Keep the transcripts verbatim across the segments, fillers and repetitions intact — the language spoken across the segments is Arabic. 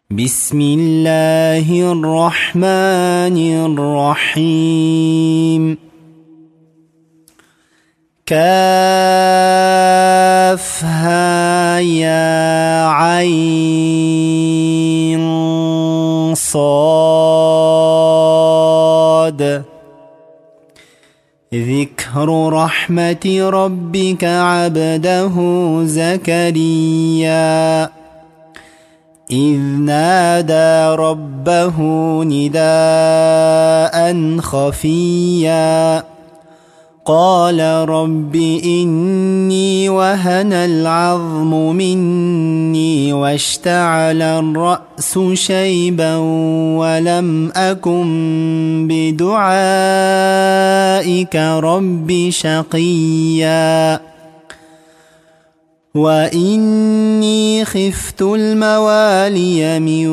بسم الله الرحمن الرحيم. كافها يا عين صاد. ذكر رحمة ربك عبده زكريا إذ نادى ربه نداء خفيا قال رب إني وهن العظم مني واشتعل الرأس شيبا ولم أكن بدعائك رب شقيا وإني خفت الموالي من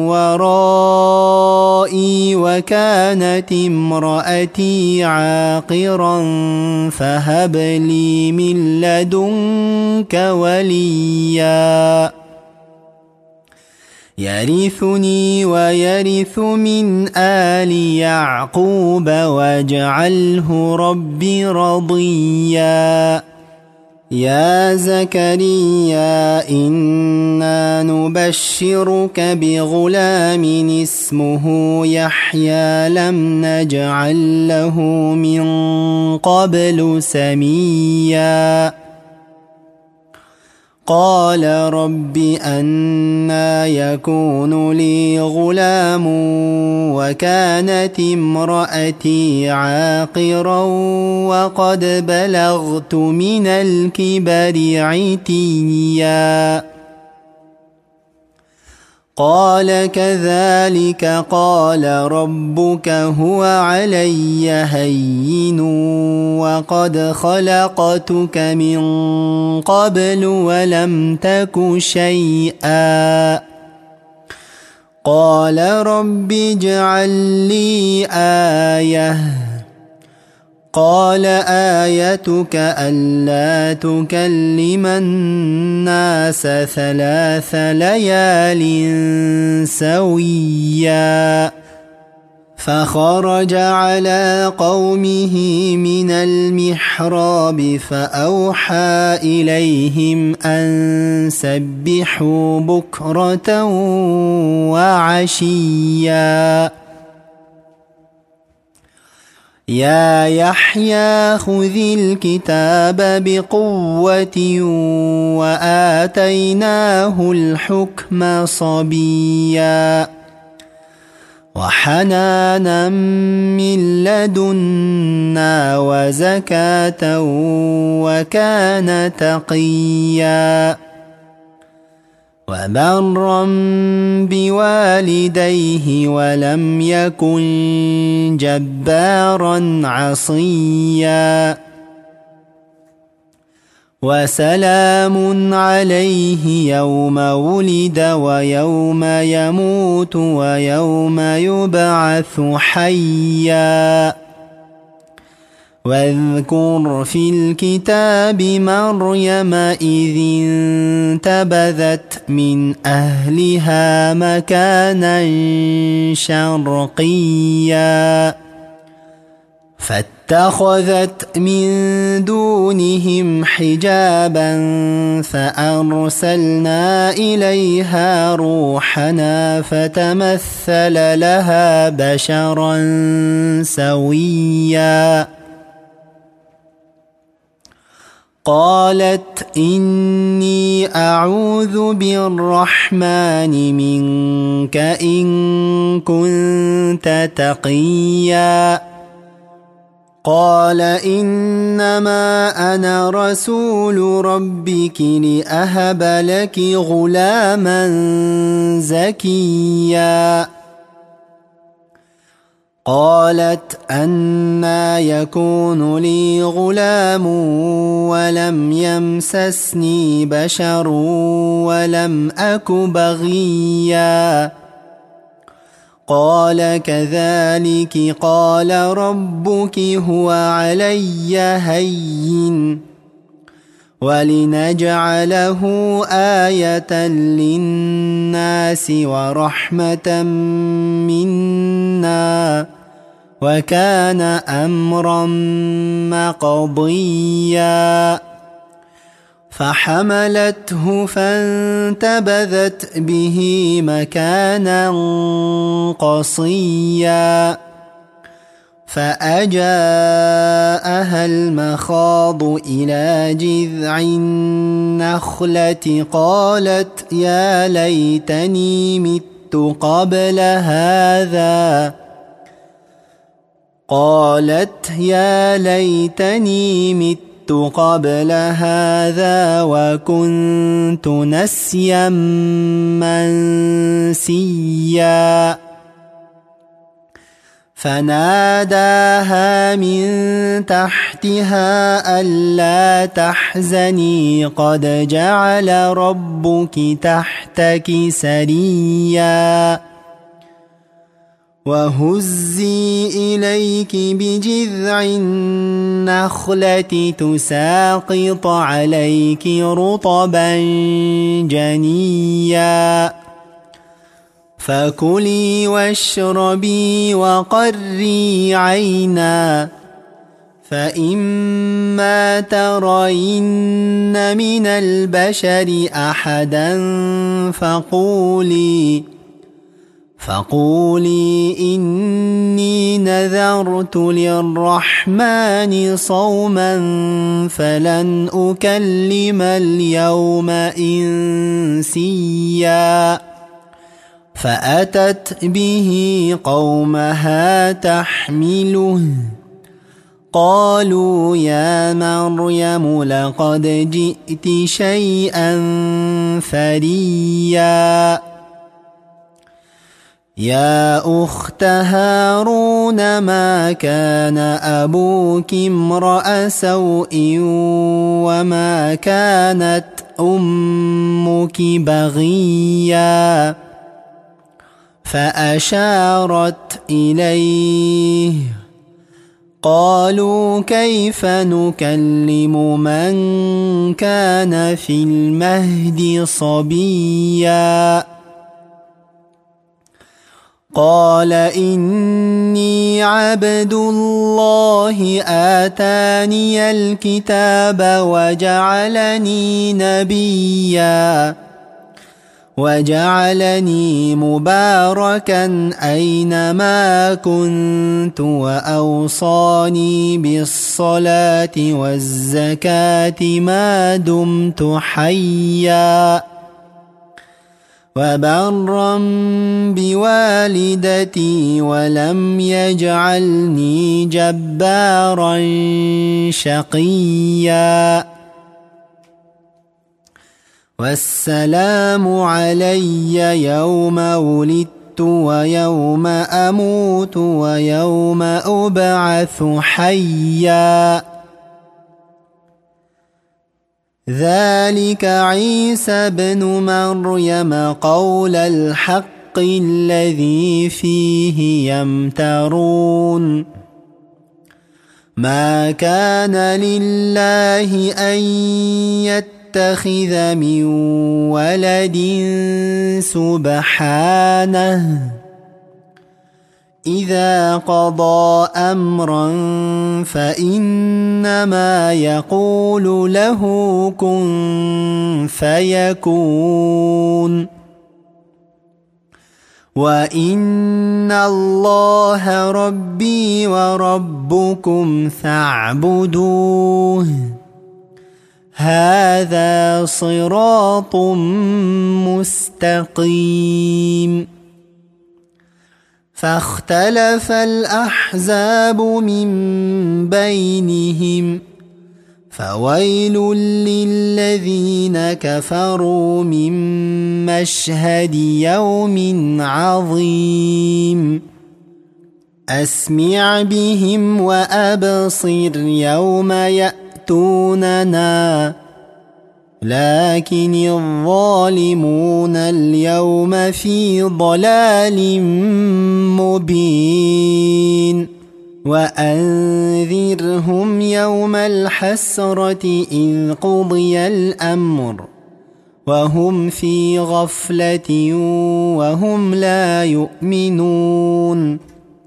ورائي وكانت امرأتي عاقرا فهب لي من لدنك وليا يرثني ويرث من آل يعقوب واجعله ربي رضيا. يا زكريا إنا نبشرك بغلام اسمه يحيى لم نجعل له من قبل سميا قال رب أنى يكون لي غلام وكانت امرأتي عاقرا وقد بلغت من الكبر عتيا قال كذلك قال ربك هو علي هين وقد خلقتك من قبل ولم تك شيئا قال رب اجعل لي آية قال آيتك ألا تكلم الناس ثلاث ليال سويا فخرج على قومه من المحراب فأوحى إليهم أن سبحوا بكرة وعشيا يا يحيى خذ الكتاب بقوة وآتيناه الحكم صبيا وحنانا من لدنا وزكاة وكان تقيا وبرا بوالديه ولم يكن جبارا عصيا وسلام عليه يوم ولد ويوم يموت ويوم يبعث حيا واذكر في الكتاب مريم إذ انتبذت من أهلها مكانا شرقيا فاتخذت من دونهم حجابا فأرسلنا إليها روحنا فتمثل لها بشرا سويا قالت إني أعوذ بالرحمن منك إن كنت تقيا قال إنما أنا رسول ربك لأهب لك غلاما زكيا قالت أنى يكون لي غلام ولم يمسسني بشر ولم أك بغيا قال كذلك قال ربك هو علي هين ولنجعله آية للناس ورحمة منا وكان أمرا مقضيا فحملته فانتبذت به مكانا قصيا فأجاءها المخاض إلى جذع النخلة قالت يا ليتني مت قبل هذا قالت يا ليتني مت قبل هذا وكنت نسيا منسيا فناداها من تحتها ألا تحزني قد جعل ربك تحتك سريا وهزي إليك بجذع النخلة تساقط عليك رطبا جنيا فكلي واشربي وقري عينا فإما ترين من البشر أحدا فقولي فقولي إني نذرت للرحمن صوما فلن أكلم اليوم إنسيا فأتت به قومها تحمله قالوا يا مريم لقد جئت شيئا فريا يا أخت هارون ما كان أبوك امرأ سوء وما كانت أمك بغيا فأشارت إليه قالوا كيف نكلم من كان في المهد صبيا قال إني عبد الله آتاني الكتاب وجعلني نبيا وجعلني مباركا أينما كنت وأوصاني بالصلاة والزكاة ما دمت حيا وبرا بوالدتي ولم يجعلني جبارا شقيا والسلام علي يوم ولدت ويوم أموت ويوم أبعث حيا ذلك عيسى بن مريم قول الحق الذي فيه يمترون ما كان لله أن يتخذ من ولد سبحانه إذا قضى أمرا فإنما يقول له كن فيكون وإن الله ربي وربكم فاعبدوه هذا صراط مستقيم فاختلف الأحزاب من بينهم فويل للذين كفروا من مشهد يوم عظيم أسمع بهم وأبصر يوم يأتوننا لكن الظالمون اليوم في ضلال مبين وأنذرهم يوم الحسرة إذ قضي الأمر وهم في غفلة وهم لا يؤمنون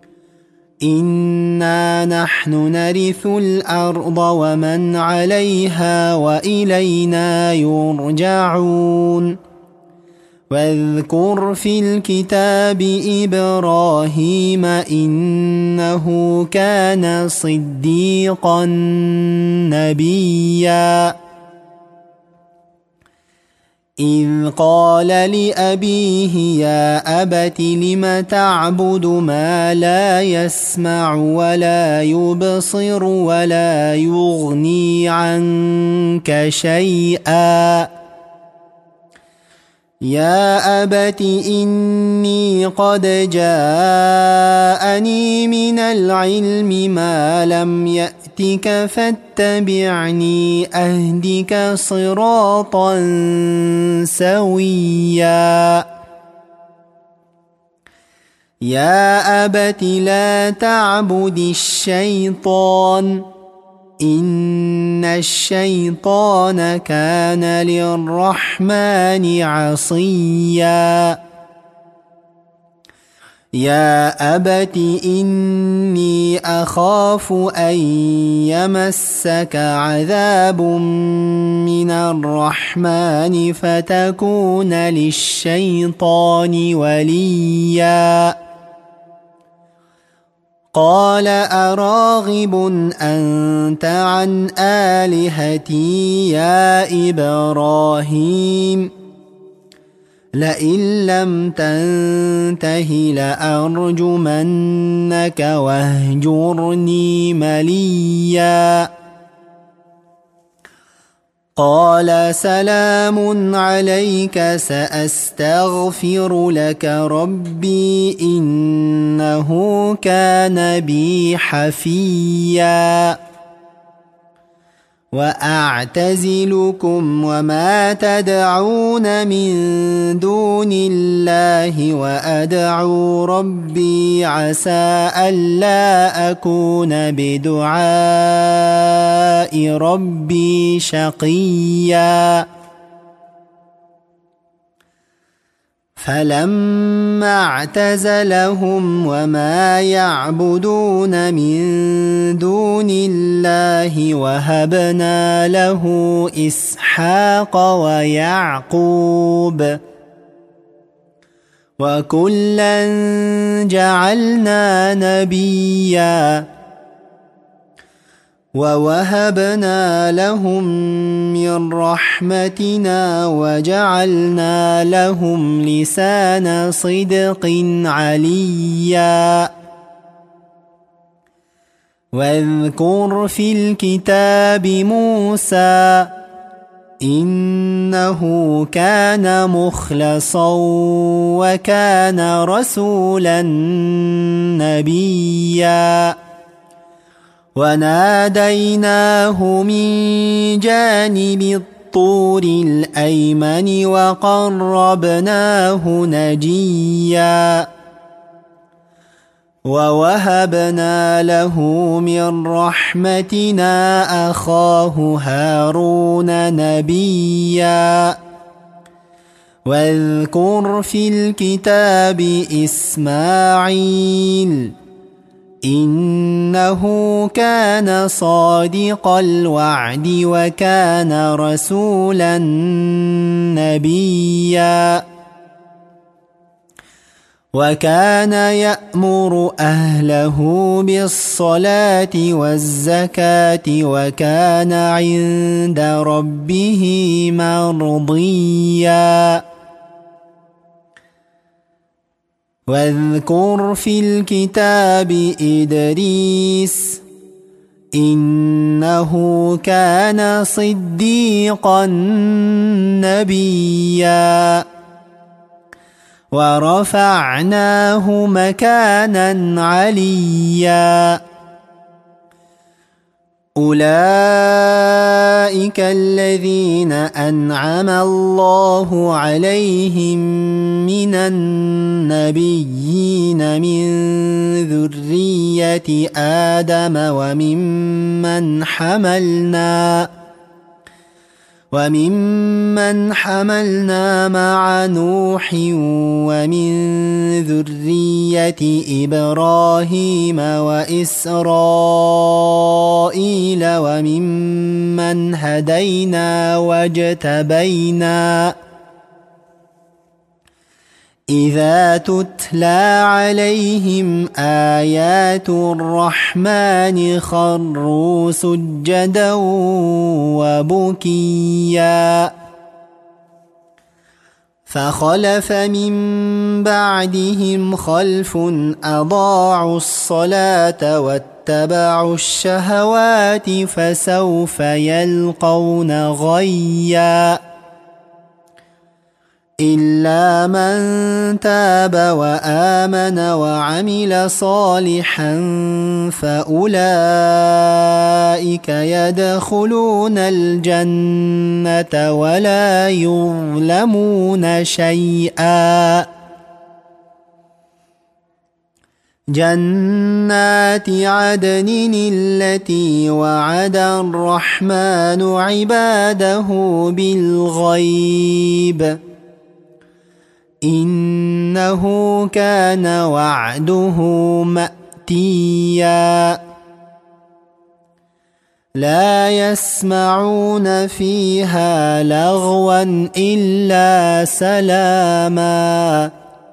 إنا نحن نرث الأرض ومن عليها وإلينا يرجعون واذكر في الكتاب إبراهيم إنه كان صديقا نبيا إذ قال لأبيه يا أبت لم تعبد ما لا يسمع ولا يبصر ولا يغني عنك شيئا يا أبت إني قد جاءني من العلم ما لم يأتك فاتبعني أهدك صراطا سويا يا أبت لا تعبد الشيطان إن الشيطان كان للرحمن عصيا يا أبت إني أخاف أن يمسك عذاب من الرحمن فتكون للشيطان وليا قال أراغب أنت عن آلهتي يا إبراهيم لئن لم تنته لأرجمنك واهجرني مليا قال سلام عليك سأستغفر لك ربي إنه كان بي حفيا وأعتزلكم وما تدعون من دون الله وأدعو ربي عسى ألا أكون بدعاء ربي شقيا فلما اعتزلهم وما يعبدون من دون الله وهبنا له إسحاق ويعقوب وكلا جعلنا نبيا ووهبنا لهم من رحمتنا وجعلنا لهم لسان صدق عليا واذكر في الكتاب موسى إنه كان مخلصا وكان رسولا نبيا وناديناه من جانب الطور الأيمن وقربناه نجيا ووهبنا له من رحمتنا أخاه هارون نبيا واذكر في الكتاب إسماعيل إنه كان صادق الوعد وكان رسولا نبيا وكان يأمر أهله بالصلاة والزكاة وكان عند ربه مرضيا واذكر في الكتاب إدريس إنه كان صديقا نبيا ورفعناه مكانا عليا أولئك الذين أنعم الله عليهم من النبيين من ذرية ذرية آدم وممن حملنا وممن حملنا مع نوح ومن ذرية إبراهيم وإسرائيل وممن هدينا واجتبينا إذا تتلى عليهم آيات الرحمن خروا سجدا وبكيا فخلف من بعدهم خلف أضاعوا الصلاة واتبعوا الشهوات فسوف يلقون غيا إلا من تاب وآمن وعمل صالحا فأولئك يدخلون الجنة ولا يظلمون شيئا جنات عدن التي وعد الرحمن عباده بالغيب إنه كان وعده مأتيا لا يسمعون فيها لغوا إلا سلاما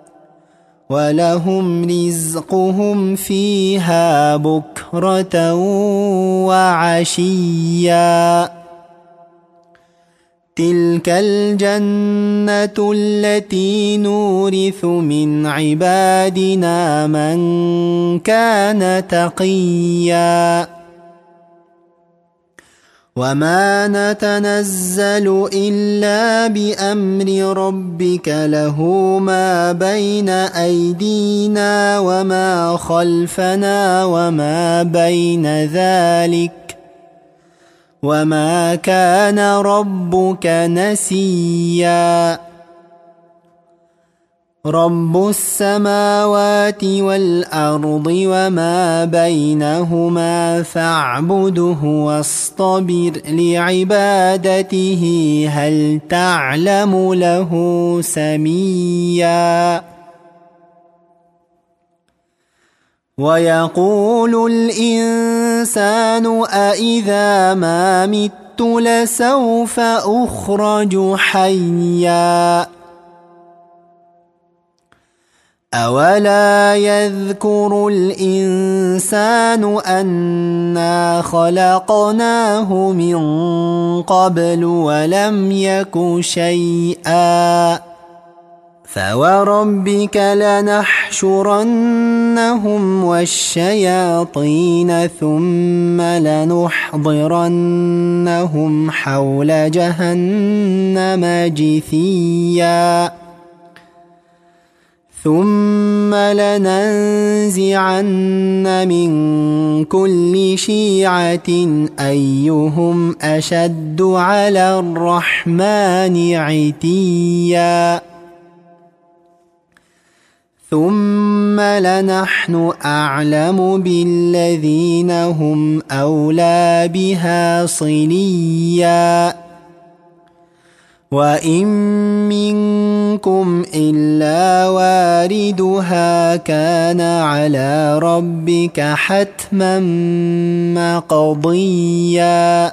ولهم رزقهم فيها بكرة وعشيا تلك الجنة التي نورث من عبادنا من كان تقيا وما نتنزل إلا بأمر ربك له ما بين أيدينا وما خلفنا وما بين ذلك وما كان ربك نسيا رب السماوات والأرض وما بينهما فاعبده واصطبر لعبادته هل تعلم له سميا ويقول الإنسان أإذا ما مت لسوف أخرج حيا أولا يذكر الإنسان أنا خلقناه من قبل ولم يك شيئا فوربك لنحشرنهم والشياطين ثم لنحضرنهم حول جهنم جثيا ثم لننزعن من كل شيعة أيهم أشد على الرحمن عتيا ثم لنحن أعلم بالذين هم أولى بها صليا وإن منكم إلا واردها كان على ربك حتما مقضيا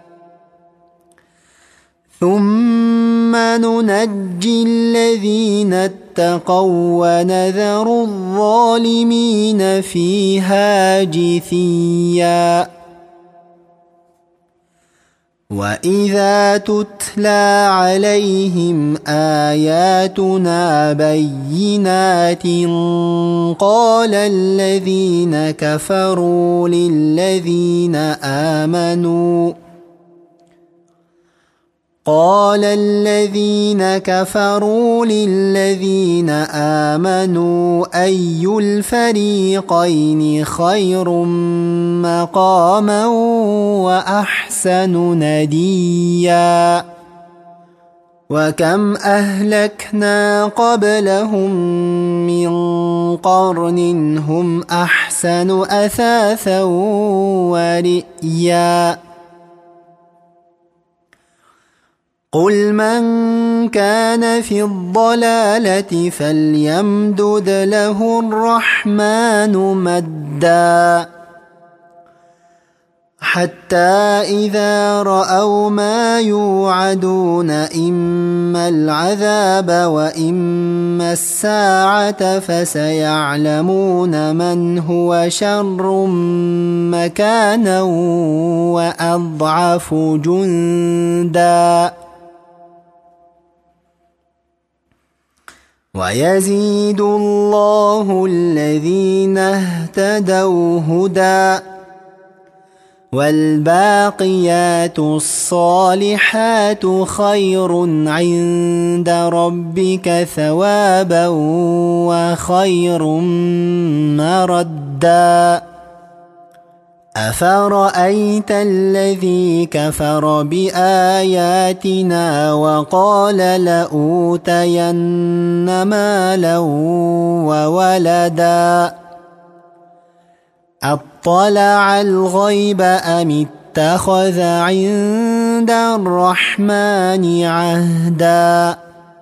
ثم ننجي الذين اتقوا ونذر الظالمين فيها جثيا وإذا تتلى عليهم آياتنا بينات قال الذين كفروا للذين آمنوا قال الذين كفروا للذين آمنوا أي الفريقين خير مقاما وأحسن نديا وكم أهلكنا قبلهم من قرن هم أحسن أثاثا ورئيا قل من كان في الضلالة فليمدد له الرحمن مدا حتى إذا رأوا ما يوعدون إما العذاب وإما الساعة فسيعلمون من هو شر مكانا وأضعف جندا ويزيد الله الذين اهتدوا هدى والباقيات الصالحات خير عند ربك ثوابا وخير مردا أفرأيت الذي كفر بآياتنا وقال لأوتين مالا وولدا أطلع الغيب أم اتخذ عند الرحمن عهدا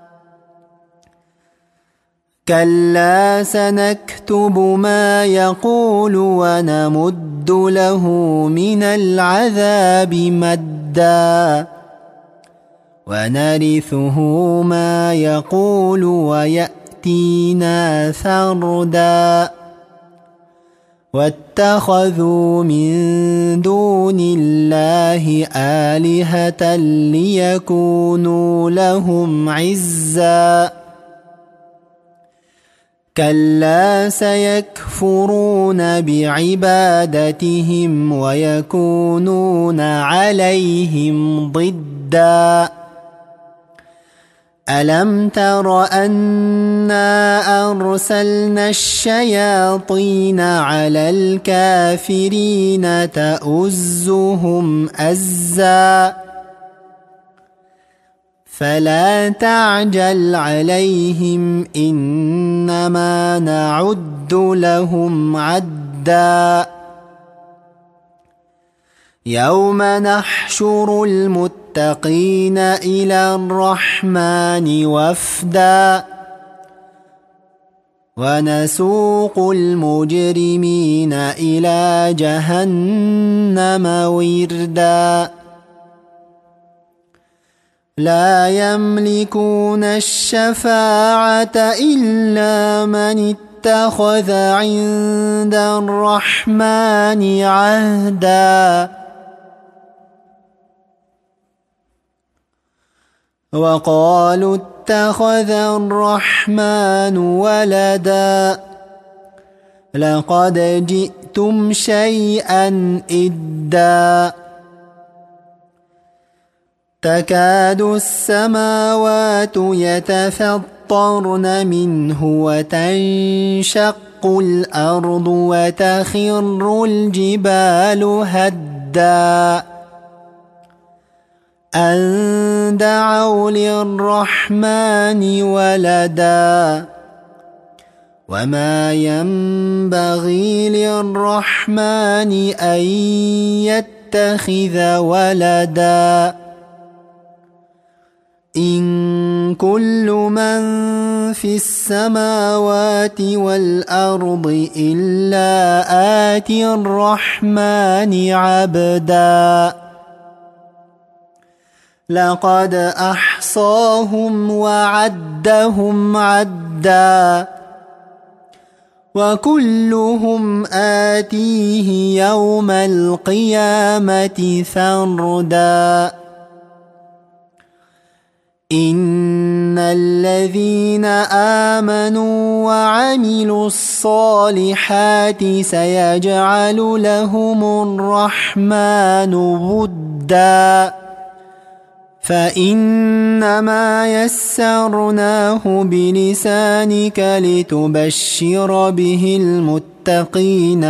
كلا سنكتب ما يقول ونمد له من العذاب مدا ونرثه ما يقول ويأتينا فردا واتخذوا من دون الله آلهة ليكونوا لهم عزا كلا سيكفرون بعبادتهم ويكونون عليهم ضدا ألم تر أنا أرسلنا الشياطين على الكافرين تؤزهم أزا فلا تعجل عليهم إنما نعد لهم عدا يوم نحشر المتقين إلى الرحمن وفدا ونسوق المجرمين إلى جهنم وردا لا يملكون الشفاعة إلا من اتخذ عند الرحمن عهدا وقالوا اتخذ الرحمن ولدا لقد جئتم شيئا إدا تكاد السماوات يتفطرن منه وتنشق الأرض وتخر الجبال هدا أن دعوا للرحمن ولدا وما ينبغي للرحمن أن يتخذ ولدا إن كل من في السماوات والأرض إلا آتي الرحمن عبدا لقد أحصاهم وعدهم عدا وكلهم آتيه يوم القيامة فردا إن الذين آمنوا وعملوا الصالحات سيجعل لهم الرحمن ودا فإنما يسرناه بلسانك لتبشر به المتقين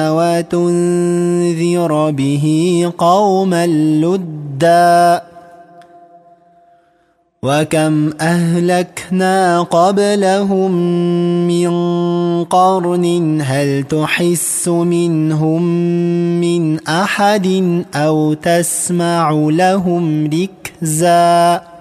وتنذر به قوما لدا وكم أهلكنا قبلهم من قرن هل تحس منهم من أحد أو تسمع لهم ركزا